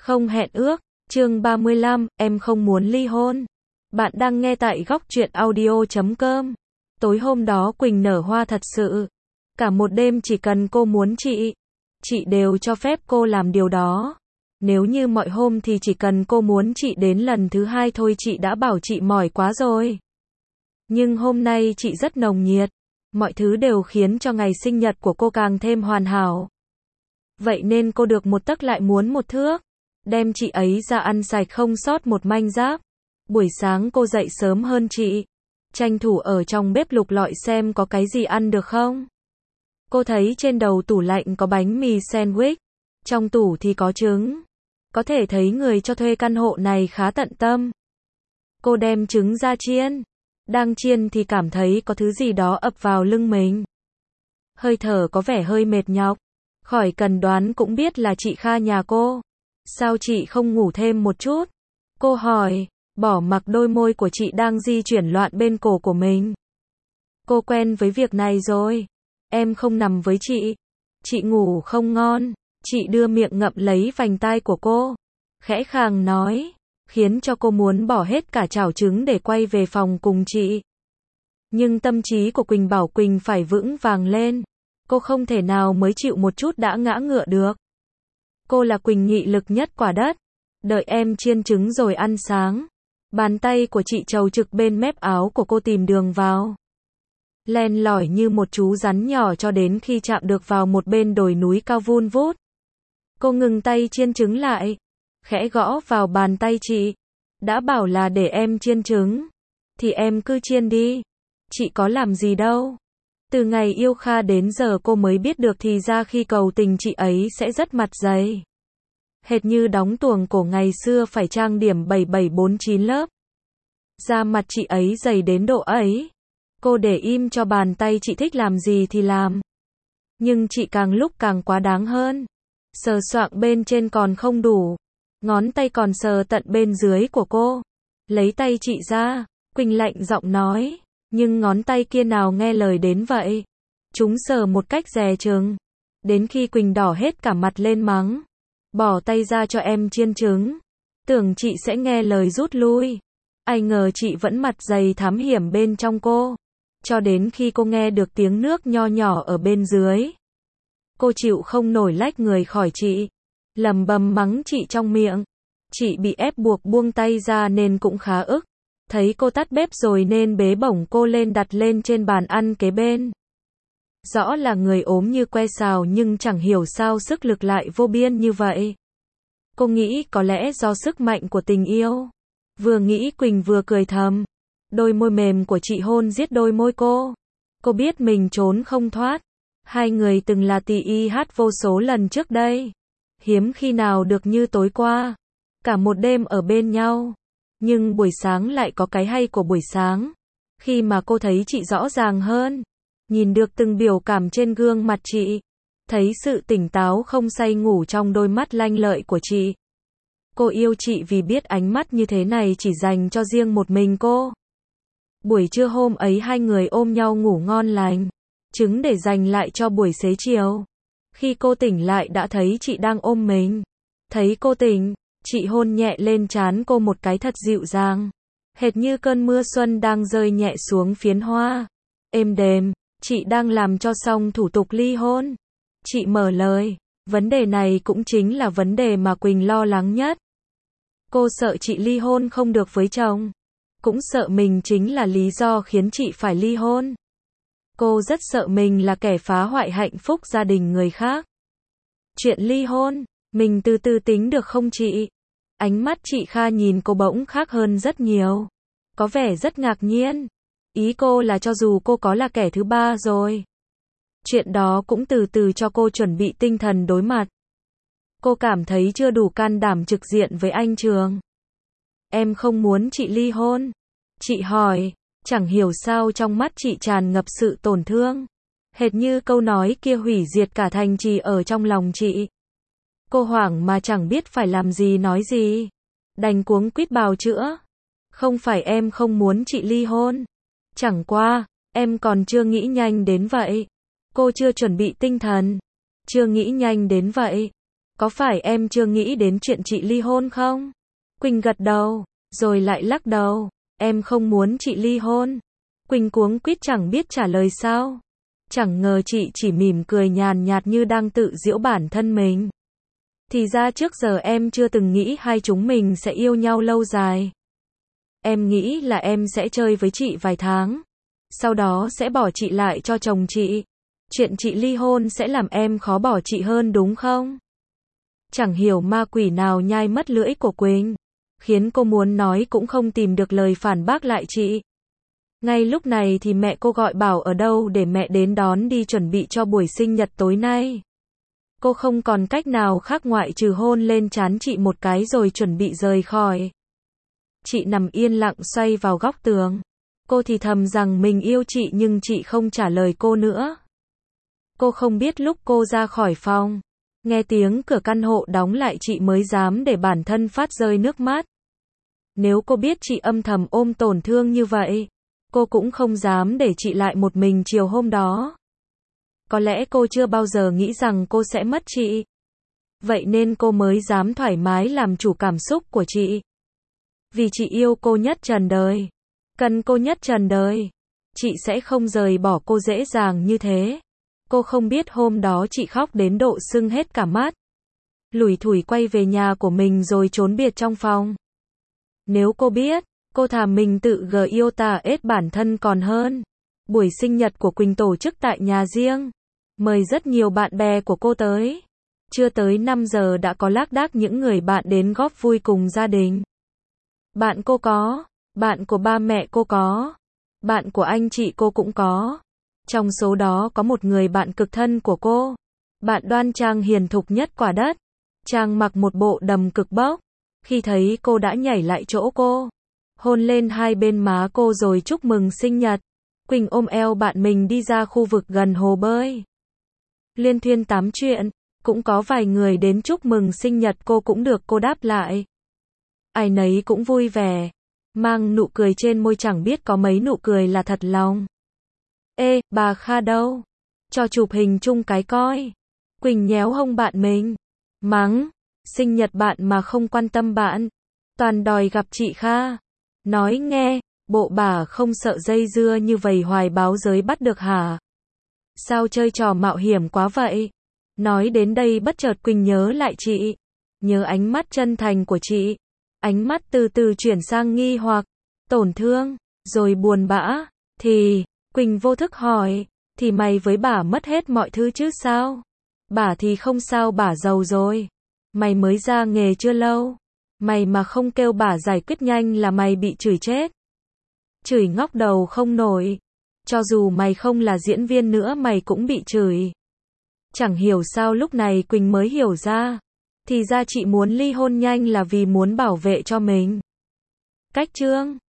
Không hẹn ước, chương 35, em không muốn ly hôn. Bạn đang nghe tại góc truyện audio.com. Tối hôm đó Quỳnh nở hoa thật sự. Cả một đêm chỉ cần cô muốn chị đều cho phép cô làm điều đó. Nếu như mọi hôm thì chỉ cần cô muốn chị đến lần thứ hai thôi chị đã bảo chị mỏi quá rồi. Nhưng hôm nay chị rất nồng nhiệt. Mọi thứ đều khiến cho ngày sinh nhật của cô càng thêm hoàn hảo. Vậy nên cô được một tấc lại muốn một thước. Đem chị ấy ra ăn sạch không sót một manh giáp. Buổi sáng cô dậy sớm hơn chị. Tranh thủ ở trong bếp lục lọi xem có cái gì ăn được không. Cô thấy trên đầu tủ lạnh có bánh mì sandwich. Trong tủ thì có trứng. Có thể thấy người cho thuê căn hộ này khá tận tâm. Cô đem trứng ra chiên. Đang chiên thì cảm thấy có thứ gì đó ập vào lưng mình. Hơi thở có vẻ hơi mệt nhọc. Khỏi cần đoán cũng biết là chị Kha nhà cô. Sao chị không ngủ thêm một chút? Cô hỏi, bỏ mặc đôi môi của chị đang di chuyển loạn bên cổ của mình. Cô quen với việc này rồi. Em không nằm với chị. Chị ngủ không ngon. Chị đưa miệng ngậm lấy vành tai của cô. Khẽ khàng nói, khiến cho cô muốn bỏ hết cả chảo trứng để quay về phòng cùng chị. Nhưng tâm trí của Quỳnh bảo Quỳnh phải vững vàng lên. Cô không thể nào mới chịu một chút đã ngã ngựa được. Cô là Quỳnh nghị lực nhất quả đất. Đợi em chiên trứng rồi ăn sáng. Bàn tay của chị trầu trực bên mép áo của cô tìm đường vào. Len lỏi như một chú rắn nhỏ cho đến khi chạm được vào một bên đồi núi cao vun vút. Cô ngừng tay chiên trứng lại. Khẽ gõ vào bàn tay chị. Đã bảo là để em chiên trứng. Thì em cứ chiên đi. Chị có làm gì đâu. Từ ngày yêu Kha đến giờ cô mới biết được thì ra khi cầu tình chị ấy sẽ rất mặt dày. Hệt như đóng tuồng cổ ngày xưa phải trang điểm 7749 lớp. Da mặt chị ấy dày đến độ ấy. Cô để im cho bàn tay chị thích làm gì thì làm. Nhưng chị càng lúc càng quá đáng hơn. Sờ soạng bên trên còn không đủ. Ngón tay còn sờ tận bên dưới của cô. Lấy tay chị ra. Quỳnh lạnh giọng nói. Nhưng ngón tay kia nào nghe lời đến vậy. Chúng sờ một cách dè chừng. Đến khi Quỳnh đỏ hết cả mặt lên mắng. Bỏ tay ra cho em chiên trứng. Tưởng chị sẽ nghe lời rút lui. Ai ngờ chị vẫn mặt dày thám hiểm bên trong cô. Cho đến khi cô nghe được tiếng nước nho nhỏ ở bên dưới. Cô chịu không nổi lách người khỏi chị. Lầm bầm mắng chị trong miệng. Chị bị ép buộc buông tay ra nên cũng khá ức. Thấy cô tắt bếp rồi nên bế bổng cô lên đặt lên trên bàn ăn kế bên. Rõ là người ốm như que sào nhưng chẳng hiểu sao sức lực lại vô biên như vậy. Cô nghĩ có lẽ do sức mạnh của tình yêu. Vừa nghĩ Quỳnh vừa cười thầm. Đôi môi mềm của chị hôn giết đôi môi cô. Cô biết mình trốn không thoát. Hai người từng là tì y hát vô số lần trước đây. Hiếm khi nào được như tối qua. Cả một đêm ở bên nhau. Nhưng buổi sáng lại có cái hay của buổi sáng. Khi mà cô thấy chị rõ ràng hơn. Nhìn được từng biểu cảm trên gương mặt chị. Thấy sự tỉnh táo không say ngủ trong đôi mắt lanh lợi của chị. Cô yêu chị vì biết ánh mắt như thế này chỉ dành cho riêng một mình cô. Buổi trưa hôm ấy hai người ôm nhau ngủ ngon lành. Trứng để dành lại cho buổi xế chiều. Khi cô tỉnh lại đã thấy chị đang ôm mình. Thấy cô tỉnh, chị hôn nhẹ lên trán cô một cái thật dịu dàng. Hệt như cơn mưa xuân đang rơi nhẹ xuống phiến hoa. Êm đềm, chị đang làm cho xong thủ tục ly hôn. Chị mở lời, vấn đề này cũng chính là vấn đề mà Quỳnh lo lắng nhất. Cô sợ chị ly hôn không được với chồng. Cũng sợ mình chính là lý do khiến chị phải ly hôn. Cô rất sợ mình là kẻ phá hoại hạnh phúc gia đình người khác. Chuyện ly hôn, mình từ từ tính được không chị? Ánh mắt chị Kha nhìn cô bỗng khác hơn rất nhiều. Có vẻ rất ngạc nhiên. Ý cô là cho dù cô có là kẻ thứ ba rồi. Chuyện đó cũng từ từ cho cô chuẩn bị tinh thần đối mặt. Cô cảm thấy chưa đủ can đảm trực diện với anh Trường. Em không muốn chị ly hôn. Chị hỏi, chẳng hiểu sao trong mắt chị tràn ngập sự tổn thương. Hệt như câu nói kia hủy diệt cả thành trì ở trong lòng chị. Cô hoảng mà chẳng biết phải làm gì nói gì. Đành cuống quýt bào chữa. Không phải em không muốn chị ly hôn. Chẳng qua, em còn chưa nghĩ nhanh đến vậy. Cô chưa chuẩn bị tinh thần. Chưa nghĩ nhanh đến vậy. có phải em chưa nghĩ đến chuyện chị ly hôn không? Quỳnh gật đầu, rồi lại lắc đầu, em không muốn chị ly hôn. Quỳnh cuống quýt chẳng biết trả lời sao. Chẳng ngờ chị chỉ mỉm cười nhàn nhạt như đang tự giễu bản thân mình. Thì ra trước giờ em chưa từng nghĩ hai chúng mình sẽ yêu nhau lâu dài. Em nghĩ là em sẽ chơi với chị vài tháng, sau đó sẽ bỏ chị lại cho chồng chị. Chuyện chị ly hôn sẽ làm em khó bỏ chị hơn đúng không? Chẳng hiểu ma quỷ nào nhai mất lưỡi của Quỳnh, khiến cô muốn nói cũng không tìm được lời phản bác lại chị. Ngay lúc này thì mẹ cô gọi bảo ở đâu để mẹ đến đón đi chuẩn bị cho buổi sinh nhật tối nay. Cô không còn cách nào khác ngoại trừ hôn lên trán chị một cái rồi chuẩn bị rời khỏi. Chị nằm yên lặng xoay vào góc tường. Cô thì thầm rằng mình yêu chị nhưng chị không trả lời cô nữa. Cô không biết lúc cô ra khỏi phòng, nghe tiếng cửa căn hộ đóng lại chị mới dám để bản thân phát rơi nước mắt. Nếu cô biết chị âm thầm ôm tổn thương như vậy, cô cũng không dám để chị lại một mình chiều hôm đó. Có lẽ cô chưa bao giờ nghĩ rằng cô sẽ mất chị. Vậy nên cô mới dám thoải mái làm chủ cảm xúc của chị. Vì chị yêu cô nhất trần đời, cần cô nhất trần đời, chị sẽ không rời bỏ cô dễ dàng như thế. Cô không biết hôm đó chị khóc đến độ sưng hết cả mắt. Lủi thủi quay về nhà của mình rồi trốn biệt trong phòng. Nếu cô biết, cô thà mình tự yêu ta ết bản thân còn hơn. Buổi sinh nhật của Quỳnh tổ chức tại nhà riêng. Mời rất nhiều bạn bè của cô tới. Chưa tới 5 giờ đã có lác đác những người bạn đến góp vui cùng gia đình. Bạn cô có, bạn của ba mẹ cô có, bạn của anh chị cô cũng có. Trong số đó có một người bạn cực thân của cô. Bạn đoan trang hiền thục nhất quả đất. Chàng mặc một bộ đầm cực bốc. Khi thấy cô đã nhảy lại chỗ cô, hôn lên hai bên má cô rồi chúc mừng sinh nhật. Quỳnh ôm eo bạn mình đi ra khu vực gần hồ bơi. Liên thuyên tám chuyện, cũng có vài người đến chúc mừng sinh nhật cô cũng được cô đáp lại. Ai nấy cũng vui vẻ, mang nụ cười trên môi chẳng biết có mấy nụ cười là thật lòng. Ê, bà Kha đâu? Cho chụp hình chung cái coi. Quỳnh nhéo hông bạn mình. Mắng, sinh nhật bạn mà không quan tâm bạn. Toàn đòi gặp chị Kha. Nói nghe, bộ bà không sợ dây dưa như vậy hoài báo giới bắt được hả? Sao chơi trò mạo hiểm quá vậy? Nói đến đây bất chợt Quỳnh nhớ lại chị. Nhớ ánh mắt chân thành của chị. Ánh mắt từ từ chuyển sang nghi hoặc, tổn thương, rồi buồn bã. Thì, Quỳnh vô thức hỏi, thì mày với bà mất hết mọi thứ chứ sao? Bà thì không sao, bà giàu rồi. Mày mới ra nghề chưa lâu. Mày mà không kêu bà giải quyết nhanh là mày bị chửi chết. Chửi ngóc đầu không nổi. Cho dù mày không là diễn viên nữa mày cũng bị chửi. Chẳng hiểu sao lúc này Quỳnh mới hiểu ra. Thì ra chị muốn ly hôn nhanh là vì muốn bảo vệ cho mình. Cách chương